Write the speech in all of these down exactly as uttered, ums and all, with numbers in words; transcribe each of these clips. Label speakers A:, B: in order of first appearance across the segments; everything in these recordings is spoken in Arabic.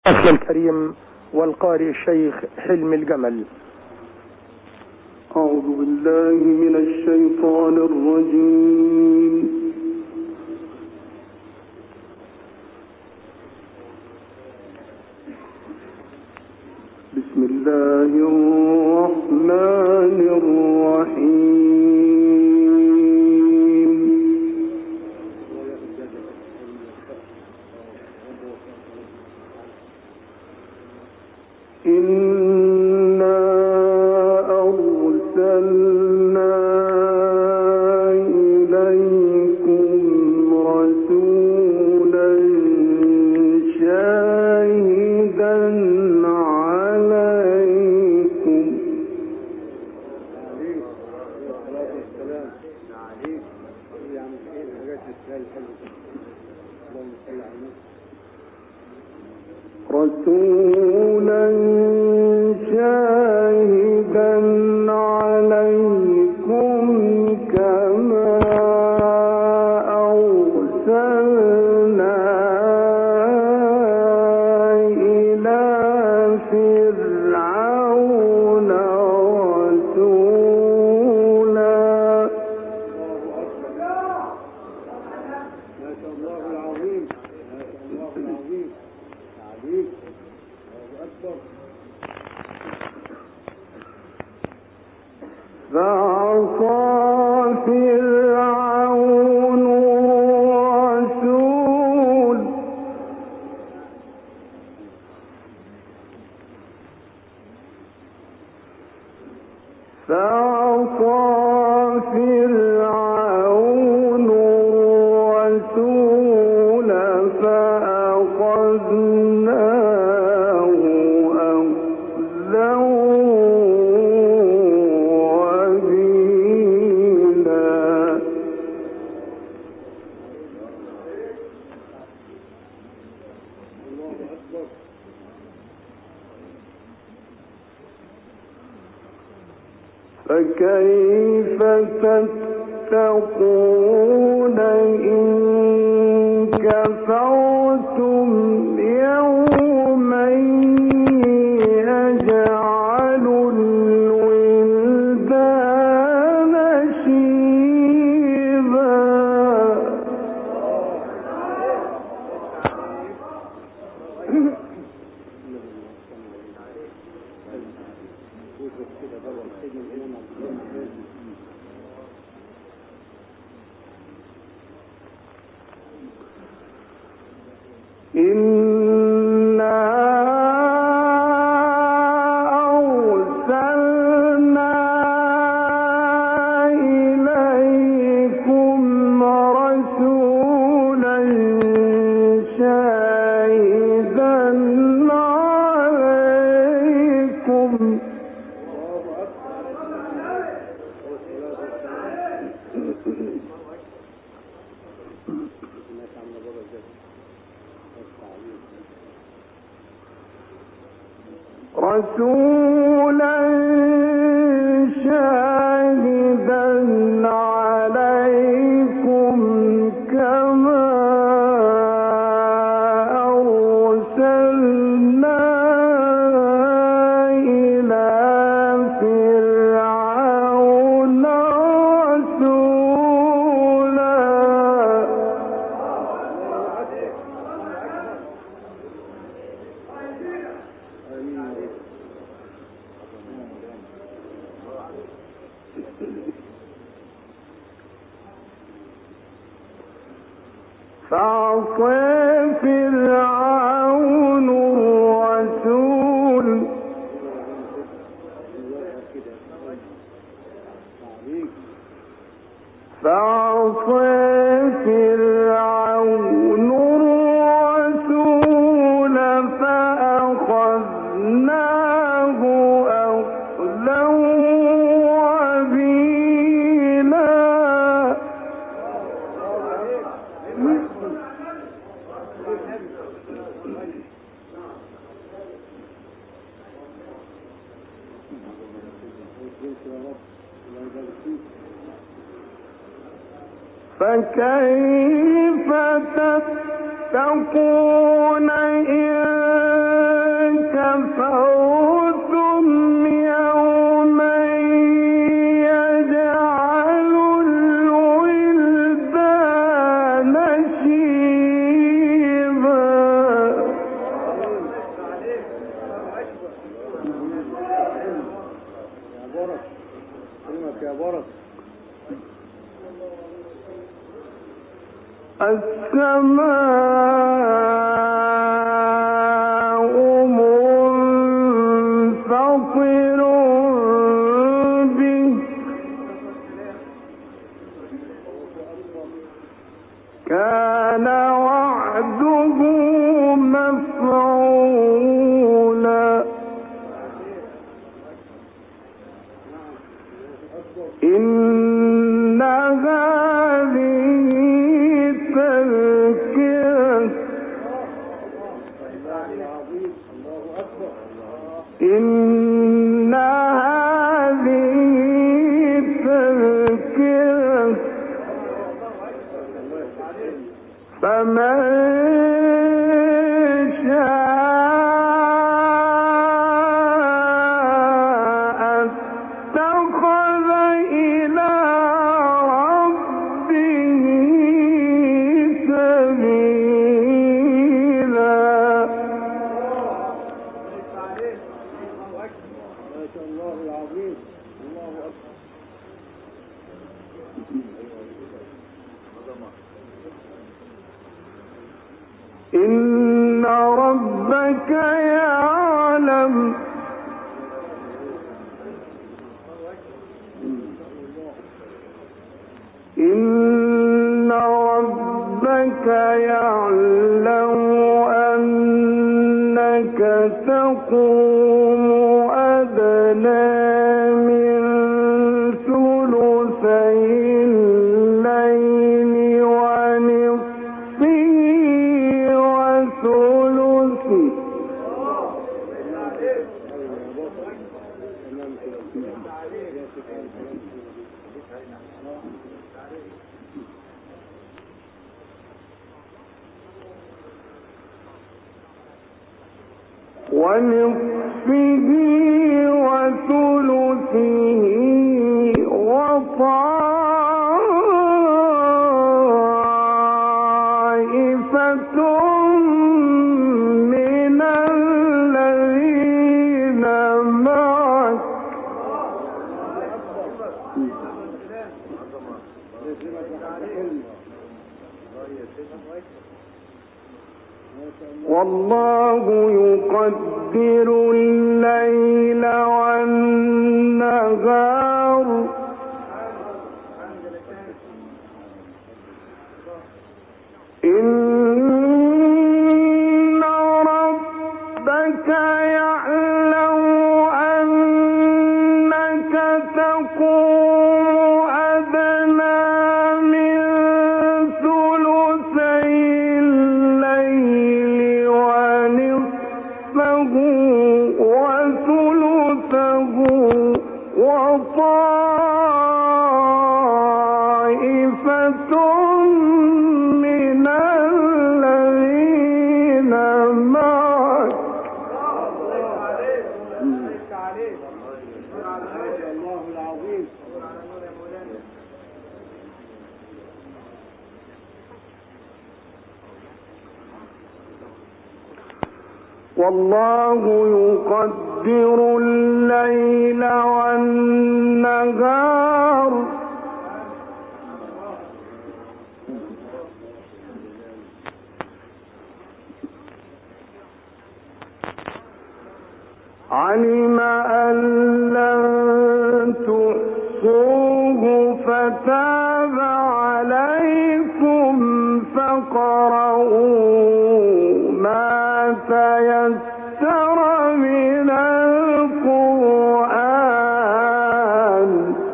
A: الأخ الكريم والقارئ الشيخ حلمي الجمل.
B: أعوذ بالله من الشيطان الرجيم. بسم الله الرحمن الرحيم. إنا أرسلنا إليكم رسولا شاهدا عليكم رسولا شاهدا عليكم كما أرسلنا إلى فرعون رسولا. ما شاء الله العظيم، ما شاء الله العظيم. عليك أكبر. فعصى فرعون الرسول فعصى فرعون الرسول فأخذناه أخذا وبيلا. فكيف تتقون إن كفرتم يوما يجعل الولدان شيبا. إنا أرسلنا إليكم رسولا شاهدا عليكم رسولا شاهدا عليكم كما أرسلنا إلى فرعون رسولا. فعصى فرعون الرسول فعصى فرعون الرسول فأخذناه أخذا وبيلا. فكيف تتقون إن
C: إن ربك يعلم إن ربك يعلم أنك تقوم أدنى من ثلثي الليل ونصفه وثلثه ونصفه وثلثه وطائفة من الذين معك والله يقدر الليل والنهار إن ربك يعلم أنك تقوم أدنى من ثلثي الليل ونصفه وثلثه وطائفة من الذين معك والله يقدر الليل والنهار علم أن لن تحصوه فتاب عليكم فاقرؤوا ما تيسر من القرآن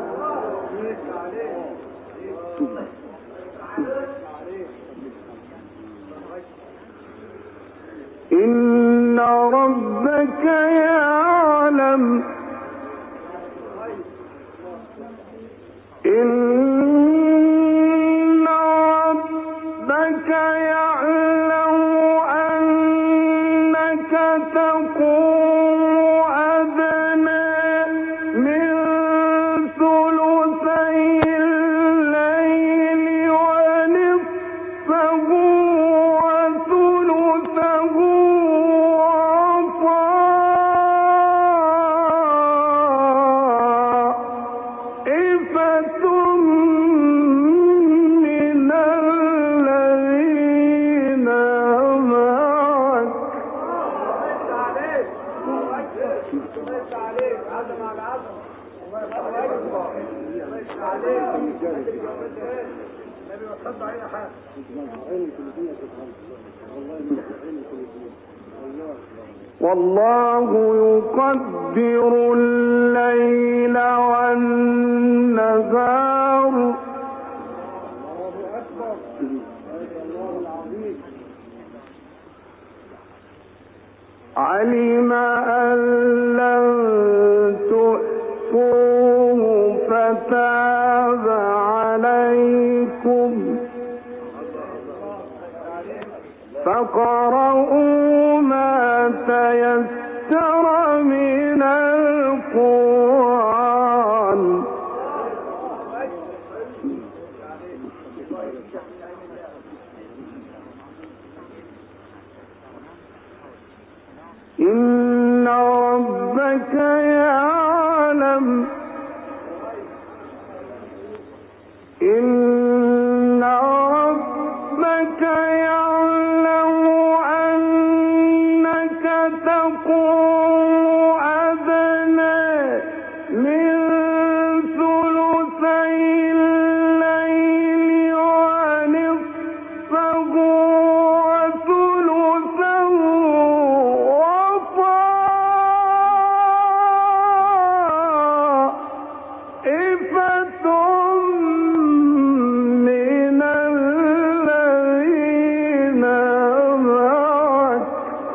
C: إن ربك يعلم إن ربك يعلم أنك تقوم والله يقدر الليل والنهار علم أن لن تحصوه فتاب عليكم فاقرؤوا ما تيسر من القرآن إن ربك يعلم إن ربك يعلم أنك تقوم أدنى من ثلثي الليل ونصفه وثلثه وطائفة من الذين معك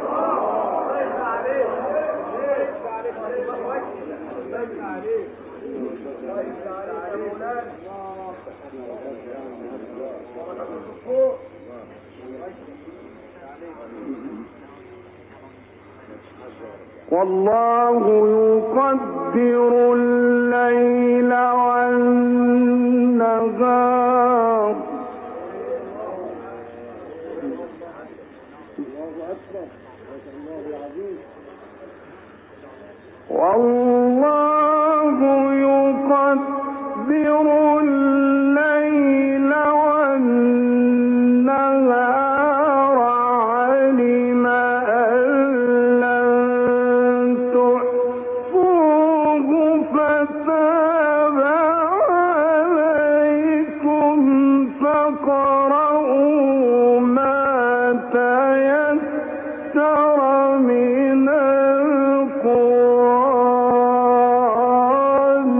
C: والله يقدر الليل والنهار والله يقدر الليل والنهار علم أن لن تحصوه فتاب عليكم فاقرؤوا ما تيسر من القرآن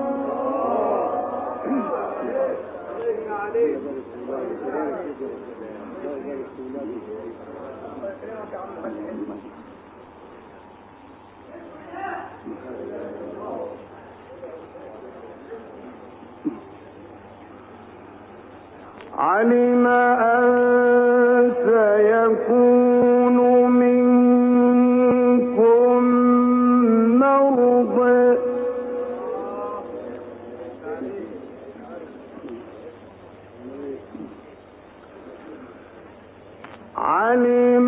C: علم أن سيكون منكم مرضى علم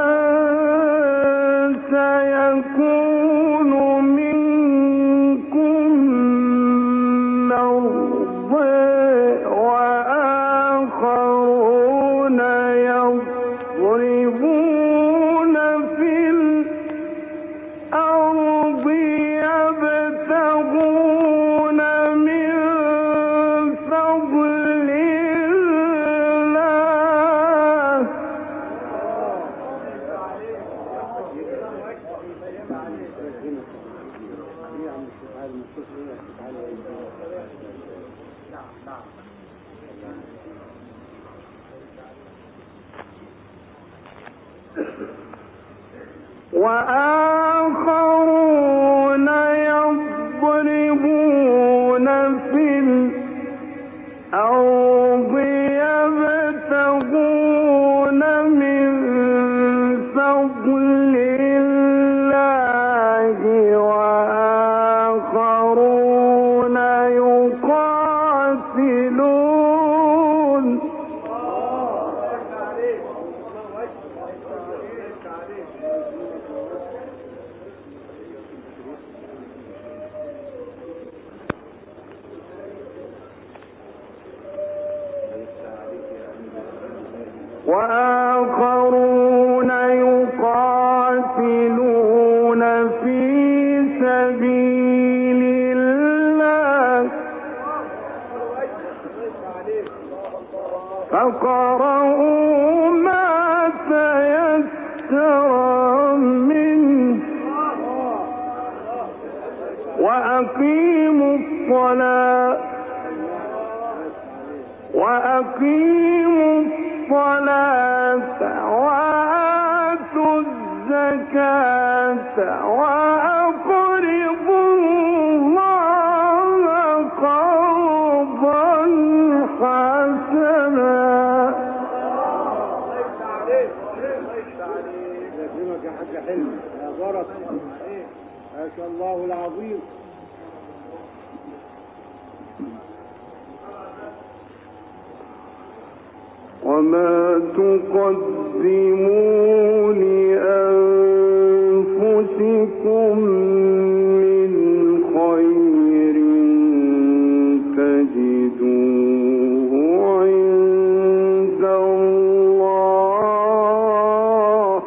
C: أن سيكون منكم مرضى وآخرون يضربون في الأرض يبتغون من فضل الله وآخرون يضربون في الأرض يبتغون من فضل الله وآخرون يقاتلون وآخرون يقاتلون في وأقيموا الصلاة وأقيموا الصلاة وآتوا الزكاة وأقرضوا الله قرضا حسنا.
B: يكرمك يا حاج حلمي يا بركة، ما شاء الله العظيم.
C: وما تقدموا لأنفسكم من خير تجدوه عند الله.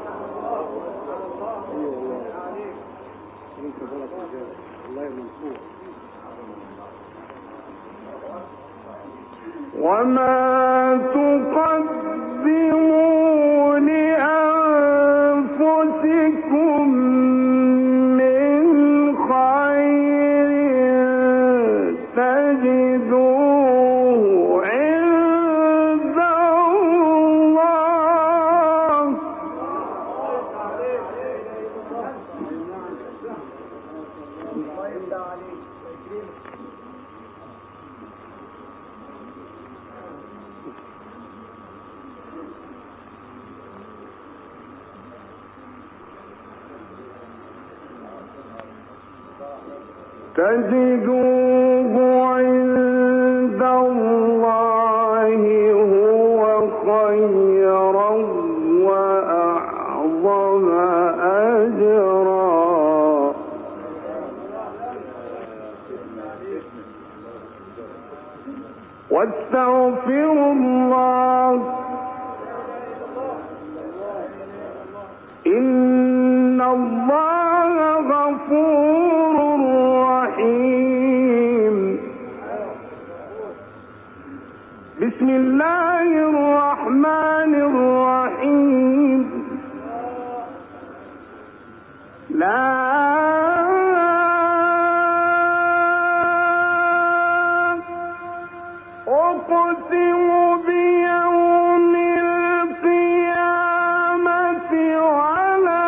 C: وما تقدموا لأنفسكم من خير تجدوه عند الله. تجدوه عند الله هو خيرا وأعظم أجرا. واستغفروا الله إن الله غفور رحيم. بسم الله الرحمن الرحيم. لا أقسم بيوم القيامة ولا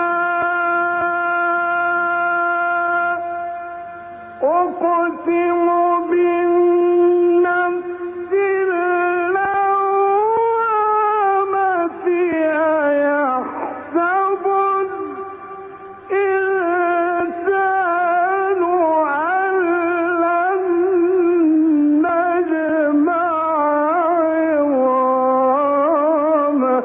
C: أقسم بالنفس اللوامة أيحسب الإنسان أن لن نجمع عظامه.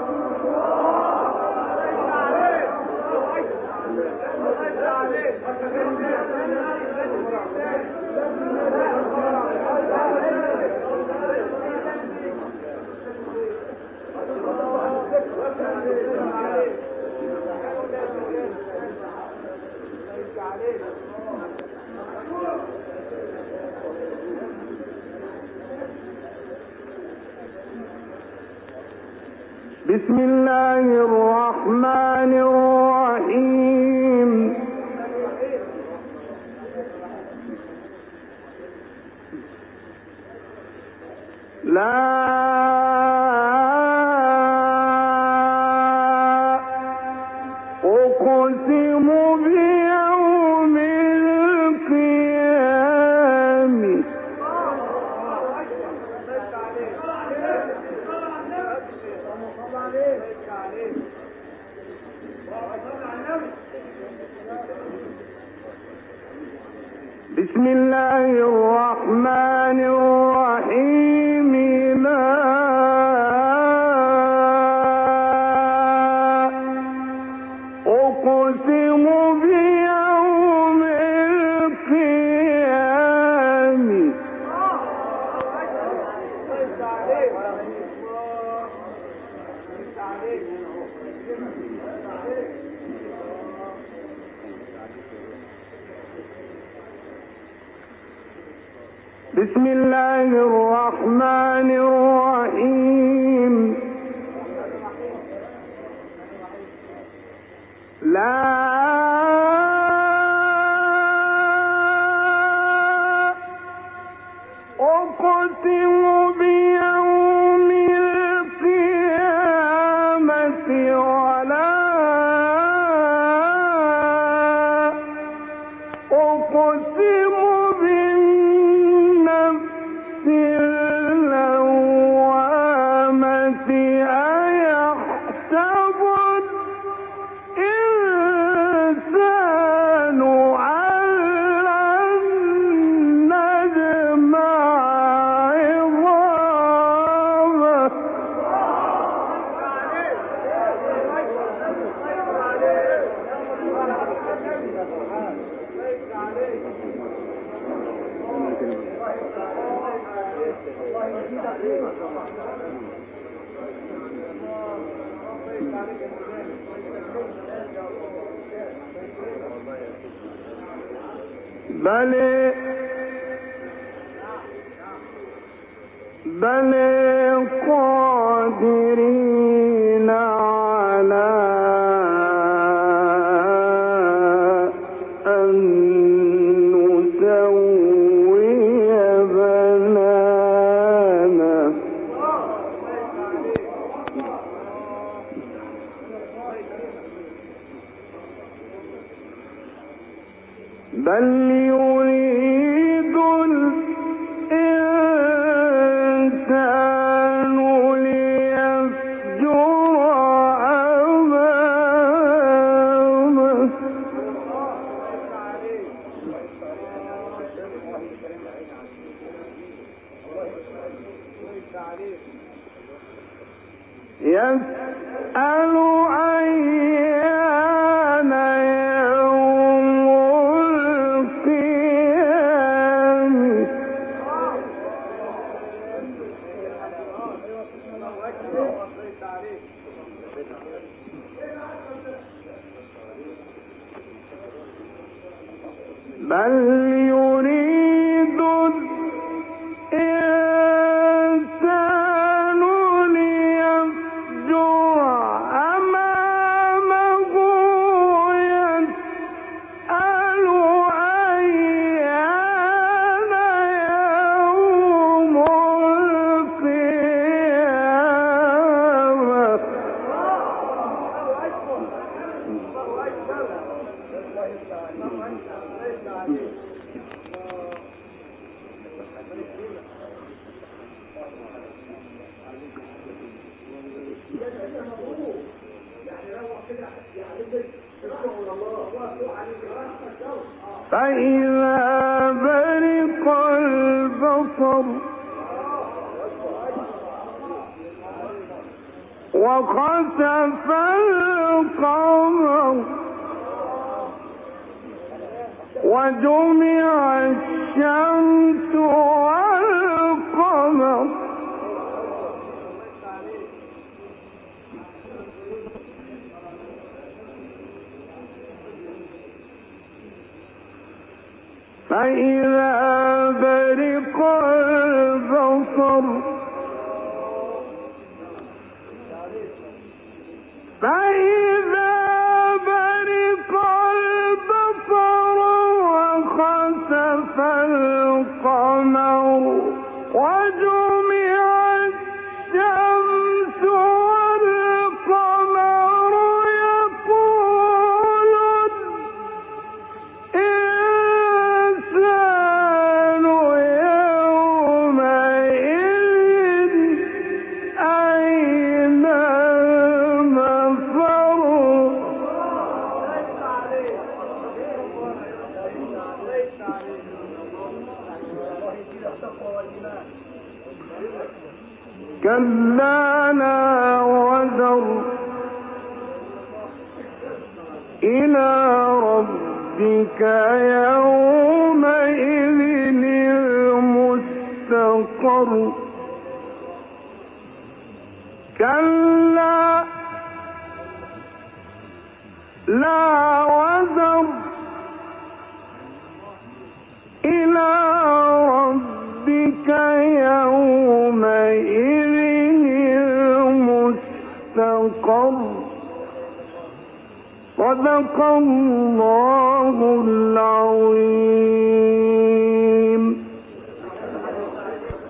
C: بسم الله الرحمن الرحيم. لا أقسم بيوم القيامة بسم الله الرحمن الرحيم. لا أقسم بيوم القيامة بسم الله الرحمن الرحيم. لا يقسم بالنفس اللوامة أيحسب الإنسان أن لن نجمع عظامه بل بل قادرين على أن نسوي بنانه بل يريد الإنسان ليفجر أمامه يسأل أيان يوم القيامة بل يريد الإنسان ليفجر أمامه يسأل أيان يوم القيامة فإذا برق البصر وخسف القمر وجمع الشمس والقمر فإذا برق البصر فإذا برق البصر وخسف القمر وجمع الشمس والقمر يقول الإنسان يومئذ أين المفر كلا لا وزر إلى ربك يومئذ المستقر كلا لا وزر إلى ربك يومئذ المستقر صدق الله العظيم.